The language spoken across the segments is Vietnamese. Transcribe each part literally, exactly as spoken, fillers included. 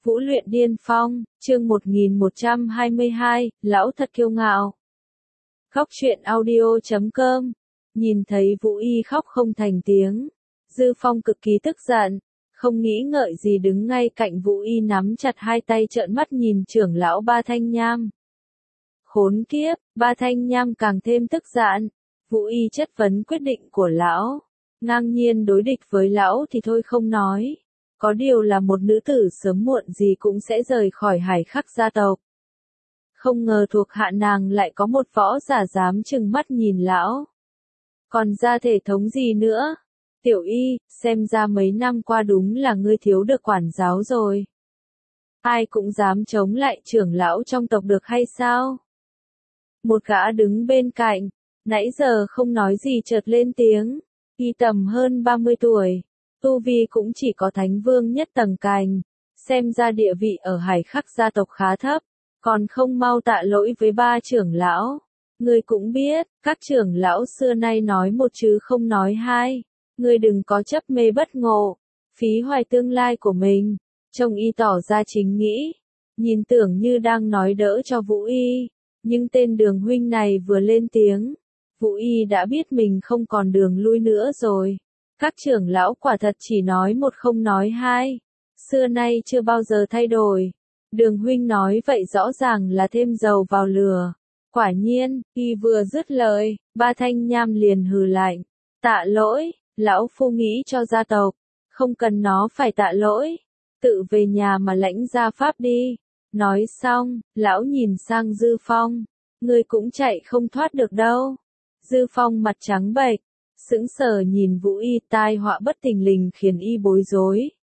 Vũ luyện điên phong, chương một nghìn một trăm hai mươi hai, lão thật kiêu ngạo. Khóc truyện audio chấm com. Nhìn thấy Vũ Y khóc không thành tiếng, Dư Phong cực kỳ tức giận, không nghĩ ngợi gì đứng ngay cạnh Vũ Y nắm chặt hai tay trợn mắt nhìn trưởng lão Ba Thanh Nham. Khốn kiếp, Ba Thanh Nham càng thêm tức giận. Vũ Y chất vấn quyết định của lão, ngang nhiên đối địch với lão thì thôi không nói. Có điều là một nữ tử sớm muộn gì cũng sẽ rời khỏi Hải Khắc gia tộc. Không ngờ thuộc hạ nàng lại có một võ giả dám trừng mắt nhìn lão. Còn ra thể thống gì nữa? Tiểu Y, xem ra mấy năm qua đúng là ngươi thiếu được quản giáo rồi. Ai cũng dám chống lại trưởng lão trong tộc được hay sao? Một gã đứng bên cạnh, nãy giờ không nói gì chợt lên tiếng. Y tầm hơn ba mươi tuổi. Tu vi cũng chỉ có thánh vương nhất tầng cành, xem ra địa vị ở Hải Khắc gia tộc khá thấp, còn không mau tạ lỗi với ba trưởng lão. Ngươi cũng biết, các trưởng lão xưa nay nói một chứ không nói hai, ngươi đừng có chấp mê bất ngộ, phí hoài tương lai của mình. Trông Y tỏ ra chính nghĩ, nhìn tưởng như đang nói đỡ cho Vũ Y, nhưng tên Đường huynh này vừa lên tiếng, Vũ Y đã biết mình không còn đường lui nữa rồi. Các trưởng lão quả thật chỉ nói một không nói hai, xưa nay chưa bao giờ thay đổi. Đường huynh nói vậy rõ ràng là thêm dầu vào lửa. Quả nhiên, Y vừa dứt lời, Ba Thanh Nham liền hừ lạnh. Tạ lỗi, lão phu nghĩ cho gia tộc, không cần nó phải tạ lỗi. Tự về nhà mà lãnh gia pháp đi. Nói xong, lão nhìn sang Dư Phong. Ngươi cũng chạy không thoát được đâu. Dư Phong mặt trắng bệch, sững sờ nhìn Vũ Y, tai họa bất thình lình khiến Y bối rối.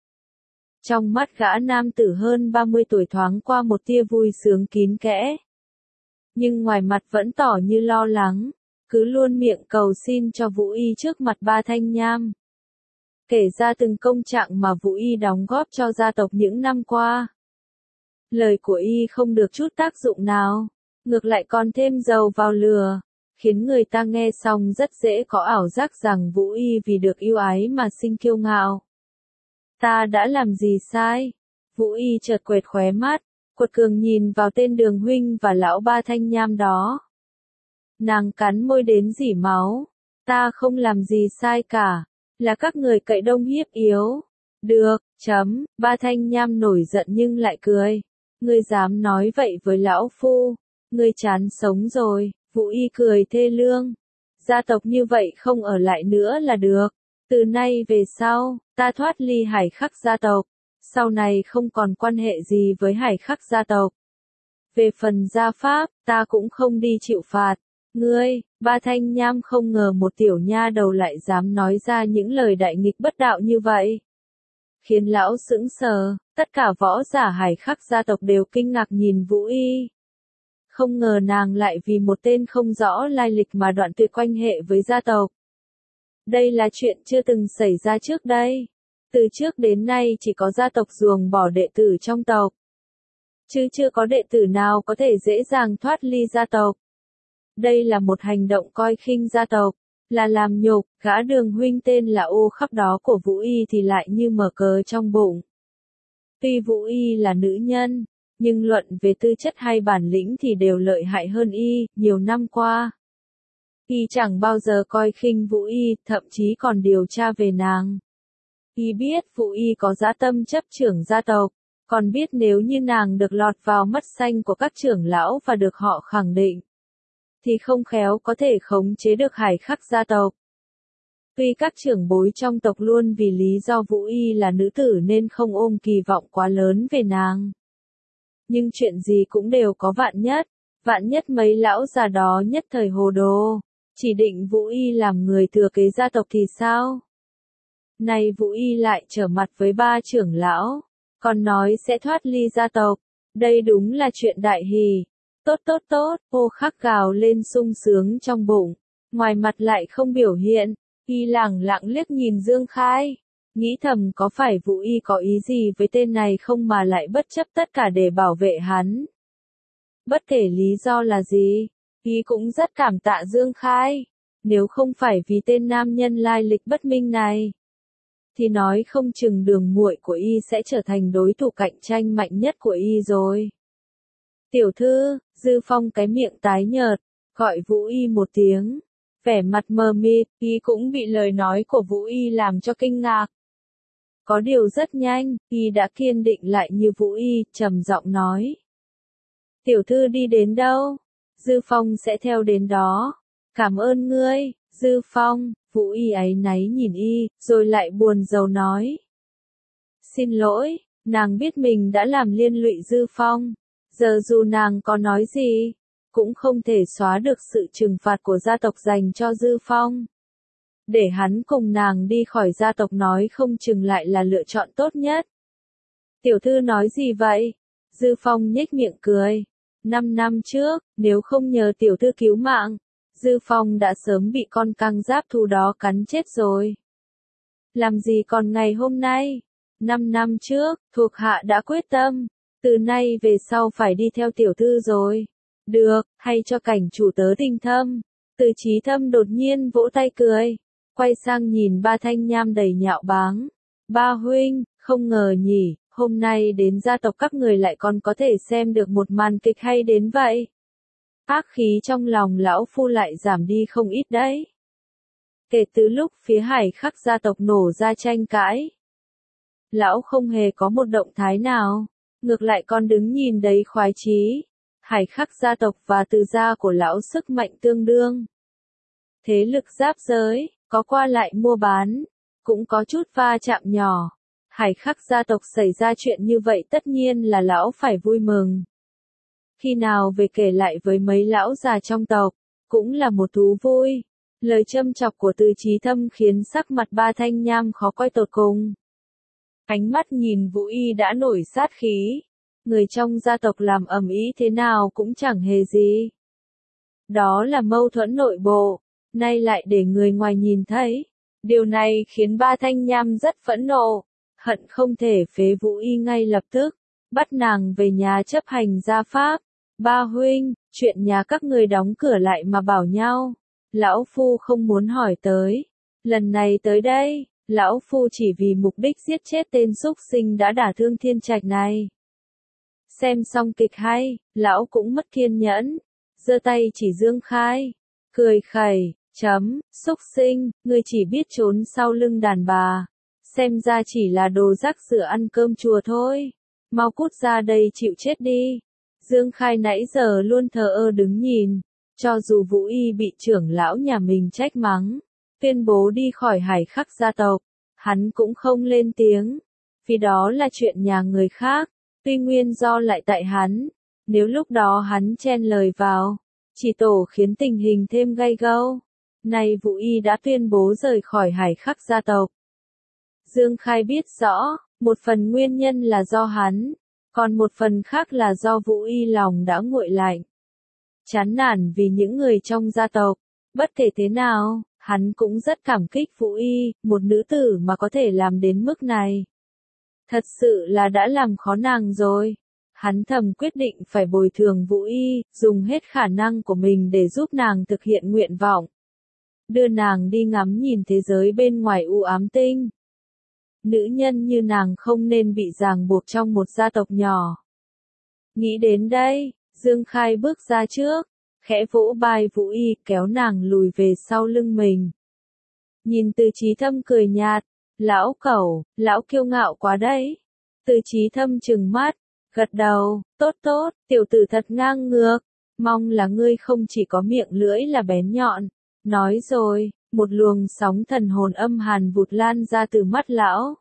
Trong mắt gã nam tử hơn ba mươi tuổi thoáng qua một tia vui sướng kín kẽ. Nhưng ngoài mặt vẫn tỏ như lo lắng, cứ luôn miệng cầu xin cho Vũ Y trước mặt Ba Thanh Nham. Kể ra từng công trạng mà Vũ Y đóng góp cho gia tộc những năm qua. Lời của Y không được chút tác dụng nào, ngược lại còn thêm dầu vào lửa, khiến người ta nghe xong rất dễ có ảo giác rằng Vũ Y vì được yêu ái mà sinh kiêu ngạo. Ta đã làm gì sai? Vũ Y chợt quệt khóe mắt, quật cường nhìn vào tên Đường huynh và lão Ba Thanh Nham đó. Nàng cắn môi đến rỉ máu. Ta không làm gì sai cả, là các người cậy đông hiếp yếu. Được, chấm, Ba Thanh Nham nổi giận nhưng lại cười. Ngươi dám nói vậy với lão phu, ngươi chán sống rồi. Vũ Y cười thê lương. Gia tộc như vậy không ở lại nữa là được. Từ nay về sau, ta thoát ly Hải Khắc gia tộc. Sau này không còn quan hệ gì với Hải Khắc gia tộc. Về phần gia pháp, ta cũng không đi chịu phạt. Ngươi, Ba Thanh Nham không ngờ một tiểu nha đầu lại dám nói ra những lời đại nghịch bất đạo như vậy. Khiến lão sững sờ, tất cả võ giả Hải Khắc gia tộc đều kinh ngạc nhìn Vũ Y. Không ngờ nàng lại vì một tên không rõ lai lịch mà đoạn tuyệt quan hệ với gia tộc. Đây là chuyện chưa từng xảy ra trước đây. Từ trước đến nay chỉ có gia tộc ruồng bỏ đệ tử trong tộc. Chứ chưa có đệ tử nào có thể dễ dàng thoát ly gia tộc. Đây là một hành động coi khinh gia tộc, là làm nhục. Gã Đường huynh tên là ô khắp đó của Vũ Y thì lại như mở cờ trong bụng. Tuy Vũ Y là nữ nhân, nhưng luận về tư chất hay bản lĩnh thì đều lợi hại hơn Y, nhiều năm qua. Y chẳng bao giờ coi khinh Vũ Y, thậm chí còn điều tra về nàng. Y biết Vũ Y có dã tâm chấp trưởng gia tộc, còn biết nếu như nàng được lọt vào mắt xanh của các trưởng lão và được họ khẳng định, thì không khéo có thể khống chế được Hải Khắc gia tộc. Tuy các trưởng bối trong tộc luôn vì lý do Vũ Y là nữ tử nên không ôm kỳ vọng quá lớn về nàng. Nhưng chuyện gì cũng đều có vạn nhất, vạn nhất mấy lão già đó nhất thời hồ đồ, chỉ định Vũ Y làm người thừa kế gia tộc thì sao? Này Vũ Y lại trở mặt với ba trưởng lão, còn nói sẽ thoát ly gia tộc, đây đúng là chuyện đại hỷ. Tốt tốt tốt, ô khắc gào lên sung sướng trong bụng, ngoài mặt lại không biểu hiện. Y lẳng lặng liếc nhìn Dương Khai, nghĩ thầm có phải Vũ Y có ý gì với tên này không mà lại bất chấp tất cả để bảo vệ hắn. Bất kể lý do là gì, Y cũng rất cảm tạ Dương Khai, nếu không phải vì tên nam nhân lai lịch bất minh này. thì nói không chừng đường muội của y sẽ trở thành đối thủ cạnh tranh mạnh nhất của y rồi. Tiểu thư, Dư Phong cái miệng tái nhợt, gọi Vũ Y một tiếng. Vẻ mặt mờ mịt, y cũng bị lời nói của Vũ Y làm cho kinh ngạc. Có điều rất nhanh, y đã kiên định lại như Vũ Y, trầm giọng nói. Tiểu thư đi đến đâu? Dư Phong sẽ theo đến đó. Cảm ơn ngươi, Dư Phong. Vũ Y áy náy nhìn y, rồi lại buồn rầu nói. Xin lỗi, nàng biết mình đã làm liên lụy Dư Phong. Giờ dù nàng có nói gì, cũng không thể xóa được sự trừng phạt của gia tộc dành cho Dư Phong. Để hắn cùng nàng đi khỏi gia tộc nói không chừng lại là lựa chọn tốt nhất. Tiểu thư nói gì vậy? Dư Phong nhếch miệng cười. Năm năm trước, nếu không nhờ tiểu thư cứu mạng, Dư Phong đã sớm bị con căng giáp thú đó cắn chết rồi. Làm gì còn ngày hôm nay? Năm năm trước, thuộc hạ đã quyết tâm, từ nay về sau phải đi theo tiểu thư rồi. Được, hay cho cảnh chủ tớ tình thâm. Từ Chí Thâm đột nhiên vỗ tay cười, quay sang nhìn ba Thanh Nham đầy nhạo báng. Ba huynh, không ngờ nhỉ, hôm nay đến gia tộc các người lại còn có thể xem được một màn kịch hay đến vậy. Ác khí trong lòng lão phu lại giảm đi không ít đấy. Kể từ lúc phía Hải Khắc gia tộc nổ ra tranh cãi, lão không hề có một động thái nào, ngược lại còn đứng nhìn đấy khoái chí. Hải Khắc gia tộc và Từ gia của lão sức mạnh tương đương. Thế lực giáp giới, có qua lại mua bán, cũng có chút va chạm nhỏ. Hải Khắc gia tộc xảy ra chuyện như vậy tất nhiên là lão phải vui mừng. Khi nào về kể lại với mấy lão già trong tộc, cũng là một thú vui. Lời châm chọc của Từ Chí Thâm khiến sắc mặt ba Thanh Nham khó coi tột cùng. Ánh mắt nhìn Vũ Y đã nổi sát khí. Người trong gia tộc làm ầm ĩ thế nào cũng chẳng hề gì. Đó là mâu thuẫn nội bộ, nay lại để người ngoài nhìn thấy. Điều này khiến ba Thanh Nham rất phẫn nộ, hận không thể phế Vũ Y ngay lập tức, bắt nàng về nhà chấp hành gia pháp. Ba huynh, chuyện nhà các người đóng cửa lại mà bảo nhau, lão phu không muốn hỏi tới. Lần này tới đây, lão phu chỉ vì mục đích giết chết tên súc sinh đã đả thương Thiên Trạch này. Xem xong kịch hay, lão cũng mất kiên nhẫn, giơ tay chỉ Dương Khai, cười khẩy, chấm, súc sinh, ngươi chỉ biết trốn sau lưng đàn bà, xem ra chỉ là đồ rác rưởi ăn cơm chùa thôi, mau cút ra đây chịu chết đi. Dương Khai nãy giờ luôn thờ ơ đứng nhìn, cho dù Vũ Y bị trưởng lão nhà mình trách mắng, tuyên bố đi khỏi Hải Khắc gia tộc, hắn cũng không lên tiếng, vì đó là chuyện nhà người khác. Tuy nguyên do lại tại hắn, nếu lúc đó hắn chen lời vào, chỉ tổ khiến tình hình thêm gay gâu. Nay Vũ Y đã tuyên bố rời khỏi Hải Khắc gia tộc. Dương Khai biết rõ, một phần nguyên nhân là do hắn, còn một phần khác là do Vũ Y lòng đã nguội lạnh. Chán nản vì những người trong gia tộc, bất kể thế nào, hắn cũng rất cảm kích Vũ Y, một nữ tử mà có thể làm đến mức này. Thật sự là đã làm khó nàng rồi. Hắn thầm quyết định phải bồi thường Vũ Y, dùng hết khả năng của mình để giúp nàng thực hiện nguyện vọng. Đưa nàng đi ngắm nhìn thế giới bên ngoài u ám tinh. Nữ nhân như nàng không nên bị ràng buộc trong một gia tộc nhỏ. Nghĩ đến đây, Dương Khai bước ra trước, khẽ vỗ vai Vũ Y kéo nàng lùi về sau lưng mình. Nhìn Từ Chí Thâm cười nhạt. Lão cẩu, lão kiêu ngạo quá đấy. Từ Chí Thâm trừng mắt, gật đầu, tốt tốt, tiểu tử thật ngang ngược, mong là ngươi không chỉ có miệng lưỡi là bén nhọn. Nói rồi, một luồng sóng thần hồn âm hàn vụt lan ra từ mắt lão.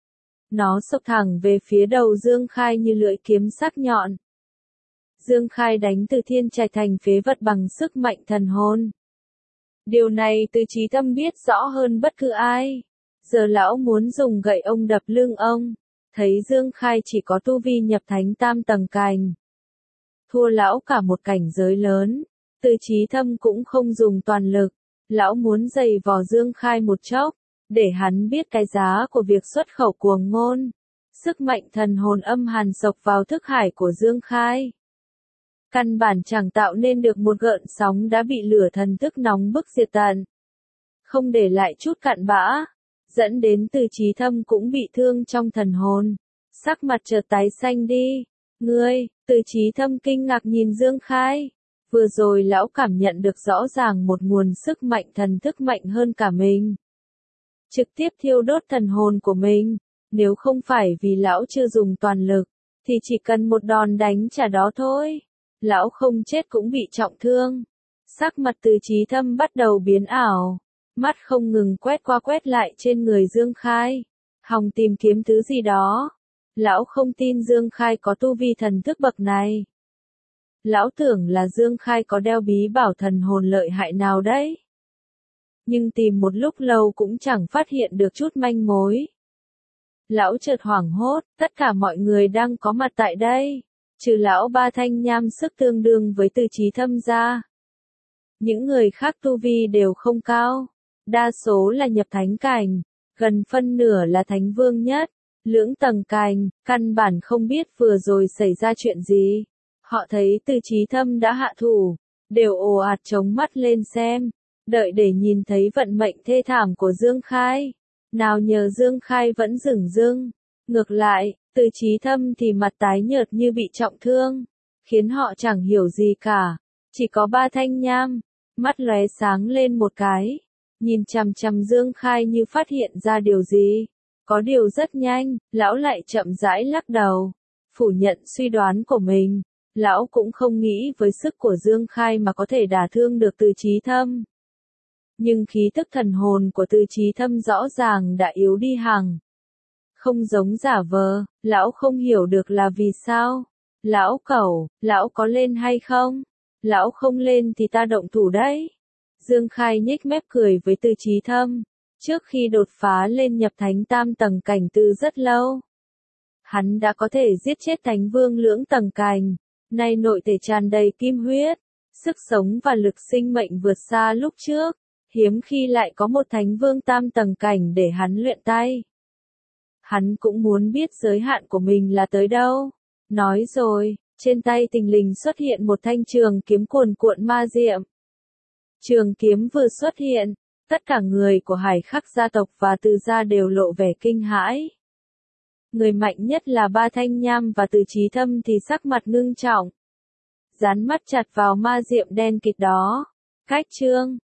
Nó xộc thẳng về phía đầu Dương Khai như lưỡi kiếm sắc nhọn. Dương Khai đánh Từ Thiên Trạch thành phế vật bằng sức mạnh thần hồn. Điều này Từ Chí Thâm biết rõ hơn bất cứ ai. Giờ lão muốn dùng gậy ông đập lưng ông, thấy Dương Khai chỉ có tu vi nhập thánh tam tầng cành. Thua lão cả một cảnh giới lớn, Từ Chí Thâm cũng không dùng toàn lực, lão muốn giày vò Dương Khai một chốc, để hắn biết cái giá của việc xuất khẩu cuồng ngôn. Sức mạnh thần hồn âm hàn sộc vào thức hải của Dương Khai. Căn bản chẳng tạo nên được một gợn sóng đã bị lửa thần thức nóng bức diệt tận. Không để lại chút cặn bã. dẫn đến Từ Chí Thâm cũng bị thương trong thần hồn. Sắc mặt chợt tái xanh đi. Ngươi, Từ Chí Thâm kinh ngạc nhìn Dương Khai. Vừa rồi lão cảm nhận được rõ ràng một nguồn sức mạnh thần thức mạnh hơn cả mình. Trực tiếp thiêu đốt thần hồn của mình. Nếu không phải vì lão chưa dùng toàn lực, thì chỉ cần một đòn đánh trả đó thôi. Lão không chết cũng bị trọng thương. Sắc mặt Từ Chí Thâm bắt đầu biến ảo. Mắt không ngừng quét qua quét lại trên người Dương Khai. Hòng tìm kiếm thứ gì đó. Lão không tin Dương Khai có tu vi thần thức bậc này. Lão tưởng là Dương Khai có đeo bí bảo thần hồn lợi hại nào đấy. Nhưng tìm một lúc lâu cũng chẳng phát hiện được chút manh mối. Lão chợt hoảng hốt, tất cả mọi người đang có mặt tại đây. Trừ lão Ba Thanh Nham sức tương đương với Từ Chí Thâm ra. Những người khác tu vi đều không cao. Đa số là nhập thánh cảnh. Gần phân nửa là thánh vương nhất. Lưỡng tầng cảnh, căn bản không biết vừa rồi xảy ra chuyện gì. Họ thấy Từ Chí Thâm đã hạ thủ. Đều ồ ạt chống mắt lên xem. Đợi để nhìn thấy vận mệnh thê thảm của Dương Khai. Nào nhờ Dương Khai vẫn dửng dưng. Ngược lại, Từ Chí Thâm thì mặt tái nhợt như bị trọng thương. Khiến họ chẳng hiểu gì cả. Chỉ có Ba Thanh Nham. Mắt lóe sáng lên một cái. Nhìn chằm chằm Dương Khai như phát hiện ra điều gì. Có điều rất nhanh, lão lại chậm rãi lắc đầu. Phủ nhận suy đoán của mình. Lão cũng không nghĩ với sức của Dương Khai mà có thể đả thương được Từ Chí Thâm. Nhưng khí tức thần hồn của Từ Chí Thâm rõ ràng đã yếu đi hẳn. Không giống giả vờ, lão không hiểu được là vì sao. Lão cẩu, lão có lên hay không? Lão không lên thì ta động thủ đấy. Dương Khai nhếch mép cười với Từ Chí Thâm. Trước khi đột phá lên nhập thánh tam tầng cảnh từ rất lâu. Hắn đã có thể giết chết thánh vương lưỡng tầng cảnh. Nay nội thể tràn đầy kim huyết. Sức sống và lực sinh mệnh vượt xa lúc trước. Hiếm khi lại có một thánh vương tam tầng cảnh để hắn luyện tay. Hắn cũng muốn biết giới hạn của mình là tới đâu. Nói rồi, trên tay thình lình xuất hiện một thanh trường kiếm cuồn cuộn ma diệm. Trường kiếm vừa xuất hiện, tất cả người của Hải Khắc gia tộc và Từ gia đều lộ vẻ kinh hãi. Người mạnh nhất là Ba Thanh Nham và Từ Chí Thâm thì sắc mặt ngưng trọng. Dán mắt chặt vào ma diệm đen kịt đó. Cách chương